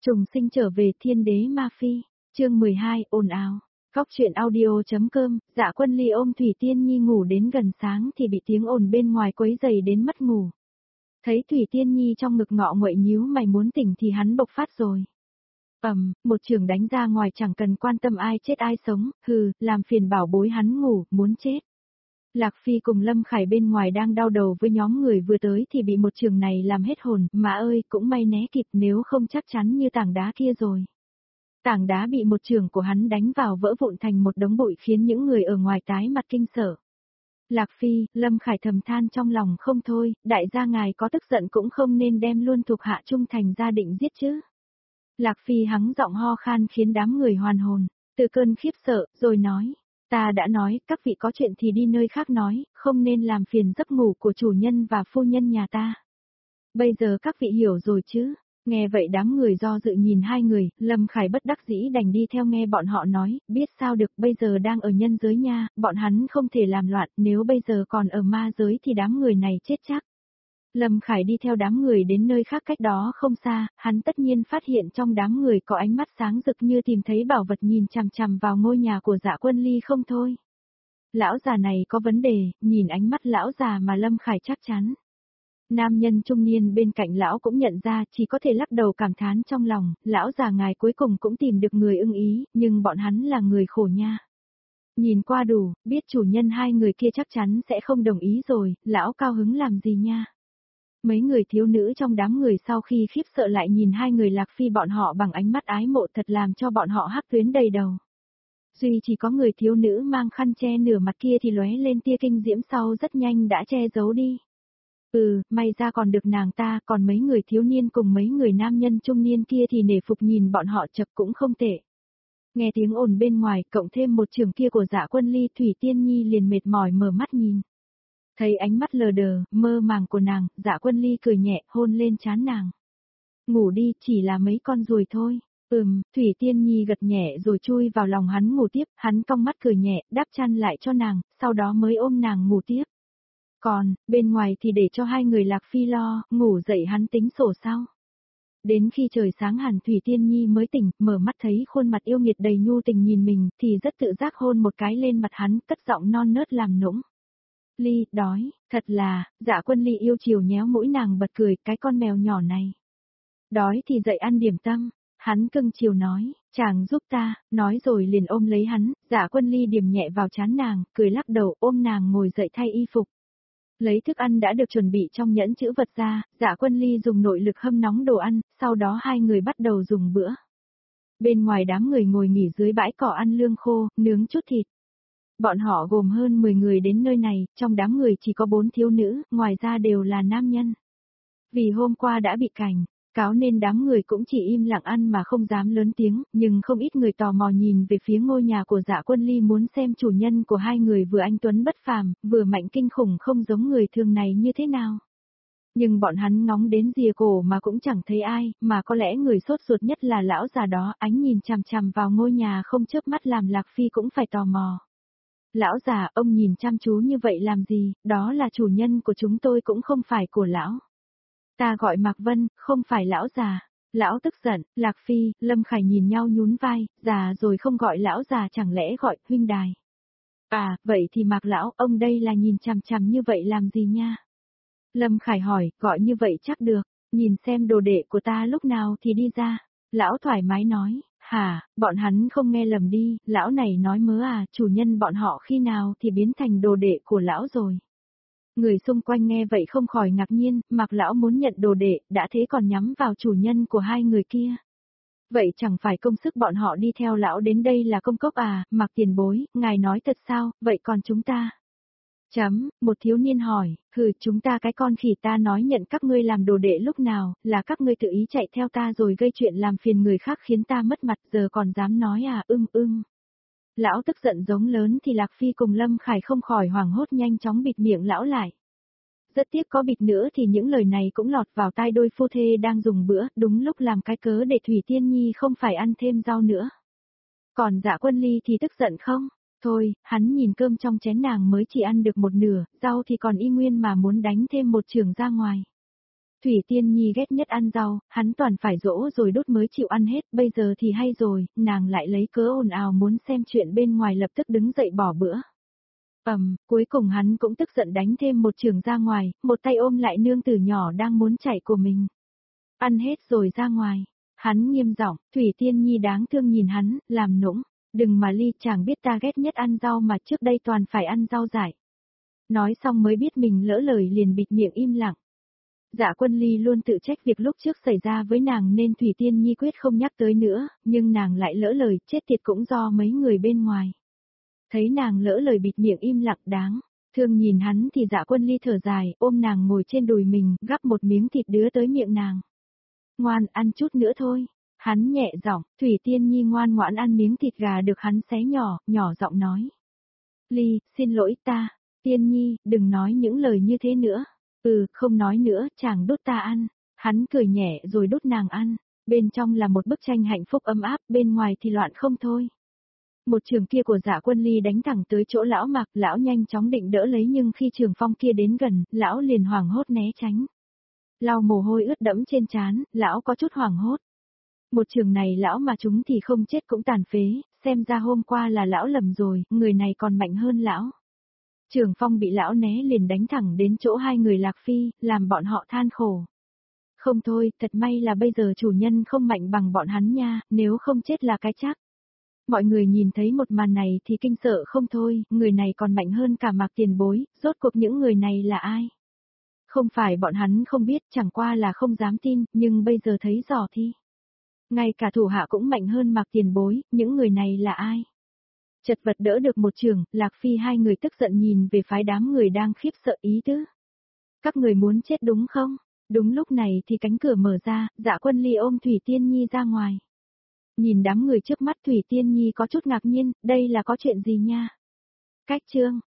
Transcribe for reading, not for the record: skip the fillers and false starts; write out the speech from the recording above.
Trùng sinh trở về thiên đế ma phi, chương 12, ồn ào. Góc truyện audio.com, Dạ Quân Ly ôm Thủy Tiên Nhi ngủ đến gần sáng thì bị tiếng ồn bên ngoài quấy rầy đến mất ngủ. Thấy Thủy Tiên Nhi trong ngực ngọ nguậy nhíu mày muốn tỉnh thì hắn bộc phát rồi. Một chưởng đánh ra ngoài chẳng cần quan tâm ai chết ai sống, làm phiền bảo bối hắn ngủ, muốn chết. Lạc Phi cùng Lâm Khải bên ngoài đang đau đầu với nhóm người vừa tới thì bị một chưởng này làm hết hồn, mà ơi, cũng may né kịp nếu không chắc chắn như tảng đá kia rồi. Tảng đá bị một chưởng của hắn đánh vào vỡ vụn thành một đống bụi khiến những người ở ngoài tái mặt kinh sợ. Lạc Phi, Lâm Khải thầm than trong lòng không thôi, đại gia ngài có tức giận cũng không nên đem luôn thuộc hạ trung thành gia định giết chứ. Lạc Phi hắng giọng ho khan khiến đám người hoàn hồn, từ cơn khiếp sợ, rồi nói. Ta đã nói, các vị có chuyện thì đi nơi khác nói, không nên làm phiền giấc ngủ của chủ nhân và phu nhân nhà ta. Bây giờ các vị hiểu rồi chứ? Nghe vậy đám người do dự nhìn hai người, Lâm Khải bất đắc dĩ đành đi theo nghe bọn họ nói, biết sao được, bây giờ đang ở nhân giới nha, bọn hắn không thể làm loạn, nếu bây giờ còn ở ma giới thì đám người này chết chắc. Lâm Khải đi theo đám người đến nơi khác cách đó không xa, hắn tất nhiên phát hiện trong đám người có ánh mắt sáng rực như tìm thấy bảo vật nhìn chằm chằm vào ngôi nhà của Dạ Quân Ly không thôi. Lão già này có vấn đề, nhìn ánh mắt lão già mà Lâm Khải chắc chắn. Nam nhân trung niên bên cạnh lão cũng nhận ra, chỉ có thể lắc đầu cảm thán trong lòng, lão già ngài cuối cùng cũng tìm được người ưng ý, nhưng bọn hắn là người khổ nha. Nhìn qua đủ, biết chủ nhân hai người kia chắc chắn sẽ không đồng ý rồi, lão cao hứng làm gì nha. Mấy người thiếu nữ trong đám người sau khi khiếp sợ lại nhìn hai người Lạc Phi bọn họ bằng ánh mắt ái mộ thật làm cho bọn họ hắc tuyến đầy đầu. Duy chỉ có người thiếu nữ mang khăn che nửa mặt kia thì lóe lên tia kinh diễm sau rất nhanh đã che giấu đi. May ra còn được nàng ta, còn mấy người thiếu niên cùng mấy người nam nhân trung niên kia thì nể phục nhìn bọn họ chập cũng không tệ. Nghe tiếng ồn bên ngoài, cộng thêm một trường kia của Dạ Quân Ly, Thủy Tiên Nhi liền mệt mỏi mở mắt nhìn. Thấy ánh mắt lờ đờ, mơ màng của nàng, Dạ Quân Ly cười nhẹ, hôn lên trán nàng. Ngủ đi, chỉ là mấy con ruồi thôi. Thủy Tiên Nhi gật nhẹ rồi chui vào lòng hắn ngủ tiếp, hắn cong mắt cười nhẹ, đáp chăn lại cho nàng, sau đó mới ôm nàng ngủ tiếp. Còn, bên ngoài thì để cho hai người Lạc Phi lo, ngủ dậy hắn tính sổ sau. Đến khi trời sáng hẳn Thủy Tiên Nhi mới tỉnh, mở mắt thấy khuôn mặt yêu nghiệt đầy nhu tình nhìn mình, thì rất tự giác hôn một cái lên mặt hắn, cất giọng non nớt làm nũng. Ly, đói, thật là, Dạ Quân Ly yêu chiều nhéo mũi nàng bật cười, cái con mèo nhỏ này. Đói thì dậy ăn điểm tâm, hắn cưng chiều nói, chàng giúp ta, nói rồi liền ôm lấy hắn, Dạ Quân Ly điểm nhẹ vào trán nàng, cười lắc đầu ôm nàng ngồi dậy thay y phục. Lấy thức ăn đã được chuẩn bị trong nhẫn chữ vật ra, Dạ Quân Ly dùng nội lực hâm nóng đồ ăn, sau đó hai người bắt đầu dùng bữa. Bên ngoài đám người ngồi nghỉ dưới bãi cỏ ăn lương khô, nướng chút thịt. Bọn họ gồm hơn 10 người đến nơi này, trong đám người chỉ có 4 thiếu nữ, ngoài ra đều là nam nhân. Vì hôm qua đã bị cảnh cáo nên đám người cũng chỉ im lặng ăn mà không dám lớn tiếng, nhưng không ít người tò mò nhìn về phía ngôi nhà của Dạ Quân Ly muốn xem chủ nhân của hai người vừa anh tuấn bất phàm, vừa mạnh kinh khủng không giống người thường này như thế nào. Nhưng bọn hắn ngóng đến rìa cổ mà cũng chẳng thấy ai, mà có lẽ người sốt ruột nhất là lão già đó, ánh nhìn chằm chằm vào ngôi nhà không chớp mắt làm Lạc Phi cũng phải tò mò. Lão già, ông nhìn chăm chú như vậy làm gì, đó là chủ nhân của chúng tôi cũng không phải của lão. Ta gọi Mạc Vân, không phải lão già. Lão tức giận, Lạc Phi, Lâm Khải nhìn nhau nhún vai, già rồi không gọi lão già chẳng lẽ gọi huynh đài. À, vậy thì Mạc lão, ông đây là nhìn chằm chằm như vậy làm gì nha? Lâm Khải hỏi, gọi như vậy chắc được, nhìn xem đồ đệ của ta lúc nào thì đi ra. Lão thoải mái nói, hả, bọn hắn không nghe lầm đi, lão này nói mớ à, chủ nhân bọn họ khi nào thì biến thành đồ đệ của lão rồi. Người xung quanh nghe vậy không khỏi ngạc nhiên, Mạc lão muốn nhận đồ đệ, đã thế còn nhắm vào chủ nhân của hai người kia. Vậy chẳng phải công sức bọn họ đi theo lão đến đây là công cốc à, Mạc tiền bối, ngài nói thật sao, vậy còn chúng ta? Một thiếu niên hỏi, chúng ta cái con khỉ ta nói nhận các ngươi làm đồ đệ lúc nào, là các ngươi tự ý chạy theo ta rồi gây chuyện làm phiền người khác khiến ta mất mặt giờ còn dám nói à, Lão tức giận giống lớn thì Lạc Phi cùng Lâm Khải không khỏi hoảng hốt nhanh chóng bịt miệng lão lại. Rất tiếc có bịt nữa thì những lời này cũng lọt vào tai đôi phu thê đang dùng bữa, đúng lúc làm cái cớ để Thủy Tiên Nhi không phải ăn thêm rau nữa. Còn Dạ Quân Ly thì tức giận không? Thôi, hắn nhìn cơm trong chén nàng mới chỉ ăn được một nửa, rau thì còn y nguyên mà muốn đánh thêm một chưởng ra ngoài. Thủy Tiên Nhi ghét nhất ăn rau, hắn toàn phải dỗ rồi đút mới chịu ăn hết, bây giờ thì hay rồi, nàng lại lấy cớ ồn ào muốn xem chuyện bên ngoài lập tức đứng dậy bỏ bữa. Cuối cùng hắn cũng tức giận đánh thêm một chưởng ra ngoài, một tay ôm lại nương tử nhỏ đang muốn chạy của mình. Ăn hết rồi ra ngoài. Hắn nghiêm giọng, Thủy Tiên Nhi đáng thương nhìn hắn, làm nũng. Đừng mà Ly, chàng biết ta ghét nhất ăn rau mà trước đây toàn phải ăn rau dại. Nói xong mới biết mình lỡ lời liền bịt miệng im lặng. Dạ Quân Ly luôn tự trách việc lúc trước xảy ra với nàng nên Thủy Tiên Nhi quyết không nhắc tới nữa, nhưng nàng lại lỡ lời, chết tiệt cũng do mấy người bên ngoài. Thấy nàng lỡ lời bịt miệng im lặng đáng thương nhìn hắn thì Dạ Quân Ly thở dài, ôm nàng ngồi trên đùi mình, gắp một miếng thịt đưa tới miệng nàng. Ngoan, ăn chút nữa thôi. Hắn nhẹ giọng, Thủy Tiên Nhi ngoan ngoãn ăn miếng thịt gà được hắn xé nhỏ, nhỏ giọng nói. Ly, xin lỗi ta. Tiên Nhi, đừng nói những lời như thế nữa. Không nói nữa, chàng đút ta ăn. Hắn cười nhẹ rồi đút nàng ăn. Bên trong là một bức tranh hạnh phúc ấm áp, bên ngoài thì loạn không thôi. Một trường kia của Dạ Quân Ly đánh thẳng tới chỗ lão Mạc, lão nhanh chóng định đỡ lấy nhưng khi trường phong kia đến gần, lão liền hoảng hốt né tránh. Lau mồ hôi ướt đẫm trên trán, lão có chút hoảng hốt. Một trường này lão mà chúng thì không chết cũng tàn phế, xem ra hôm qua là lão lầm rồi, người này còn mạnh hơn lão. Trường phong bị lão né liền đánh thẳng đến chỗ hai người Lạc Phi, làm bọn họ than khổ. Không thôi, thật may là bây giờ chủ nhân không mạnh bằng bọn hắn nha, nếu không chết là cái chắc. Mọi người nhìn thấy một màn này thì kinh sợ không thôi, người này còn mạnh hơn cả Mạc Tiền Bối, rốt cuộc những người này là ai? Không phải bọn hắn không biết, chẳng qua là không dám tin, nhưng bây giờ thấy rõ thì. Ngay cả thủ hạ cũng mạnh hơn Mạc Tiền Bối, những người này là ai? Chật vật đỡ được một trường, Lạc Phi hai người tức giận nhìn về phái đám người đang khiếp sợ ý tứ. Các người muốn chết đúng không? Đúng lúc này thì cánh cửa mở ra, Dạ Quân Ly ôm Thủy Tiên Nhi ra ngoài. Nhìn đám người trước mắt Thủy Tiên Nhi có chút ngạc nhiên, đây là có chuyện gì nha? Cách chương